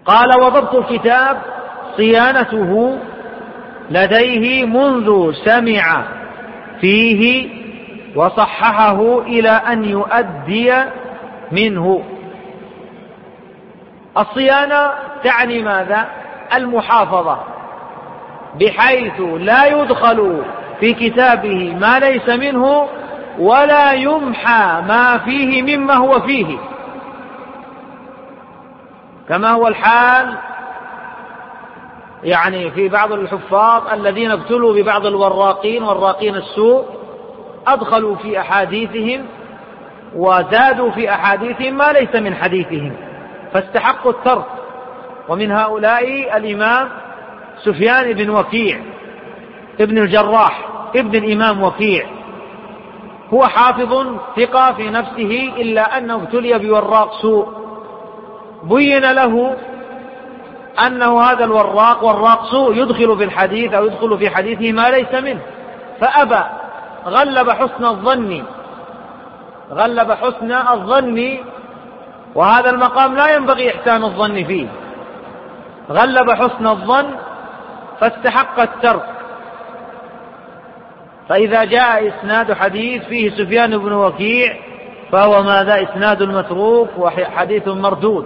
قال: وضبط الكتاب صيانته لديه منذ سمع فيه وصححه إلى أن يؤدي منه. الصيانة تعني ماذا؟ المحافظة، بحيث لا يدخل في كتابه ما ليس منه ولا يمحى ما فيه مما هو فيه، كما هو الحال يعني في بعض الحفاظ الذين ابتلوا ببعض والراقين السوء، أدخلوا في أحاديثهم وزادوا في أحاديثهم ما ليس من حديثهم فاستحقوا الترك. ومن هؤلاء الإمام سفيان بن وكيع ابن الجراح ابن الإمام وكيع، هو حافظ ثقة في نفسه إلا أنه ابتلي بوراق سوء، بين له أنه هذا وراق سوء يدخل في الحديث أو يدخل في حديثه ما ليس منه، فأبى، غلب حسن الظن، وهذا المقام لا ينبغي إحسان الظن فيه، غلب حسن الظن فاستحق الترك. فإذا جاء إسناد حديث فيه سفيان بن وكيع فهو ماذا؟ إسناد متروك وحديث مردود.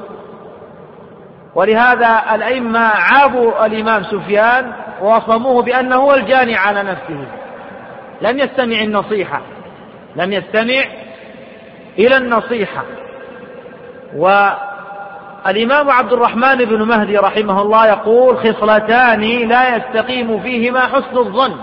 ولهذا الأئمة عابوا الإمام سفيان ووصموه بأنه هو الجاني على نفسه، لم يستمع إلى النصيحة. والإمام عبد الرحمن بن مهدي رحمه الله يقول: خصلتان لا يستقيم فيهما حسن الظن،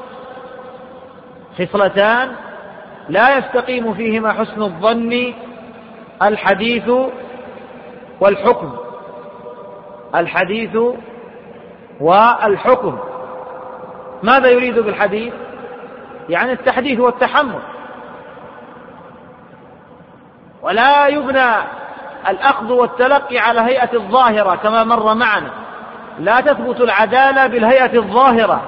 خصلتان لا يستقيم فيهما حسن الظن: الحديث والحكم. الحديث والحكم. ماذا يريد بالحديث؟ يعني التحديث والتحمل. ولا يبنى الأخذ والتلقي على هيئة الظاهرة كما مر معنا، لا تثبت العدالة بالهيئة الظاهرة،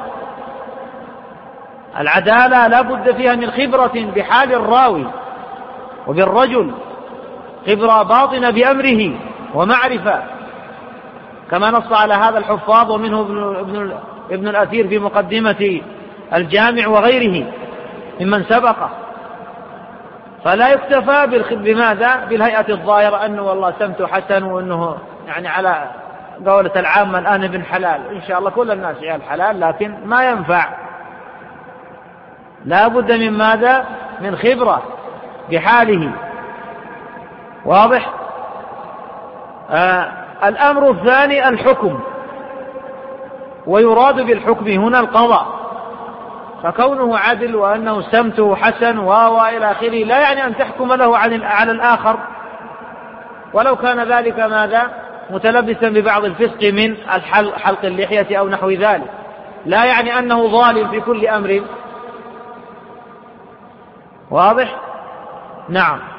العدالة لا بد فيها من خبرة بحال الراوي وبالرجل، خبرة باطنة بأمره ومعرفة، كما نص على هذا الحفاظ، ومنه ابن الأثير في مقدمة الجامع وغيره ممن سبقه. فلا يكتفى بماذا؟ بالهيئة الظاهرة، أنه والله سمته حسن، وأنه يعني على قولة العامة الآن ابن حلال، إن شاء الله كل الناس عيال حلال، لكن ما ينفع، لا بد من ماذا؟ من خبرة بحاله. واضح؟ الأمر الثاني الحكم، ويراد بالحكم هنا القضاء، فكونه عدل وأنه سمته حسن وإلى آخره لا يعني أن تحكم له على الآخر، ولو كان ذلك ماذا؟ متلبسا ببعض الفسق من حلق اللحية أو نحو ذلك، لا يعني أنه ظالم في كل أمر. واضح؟ نعم.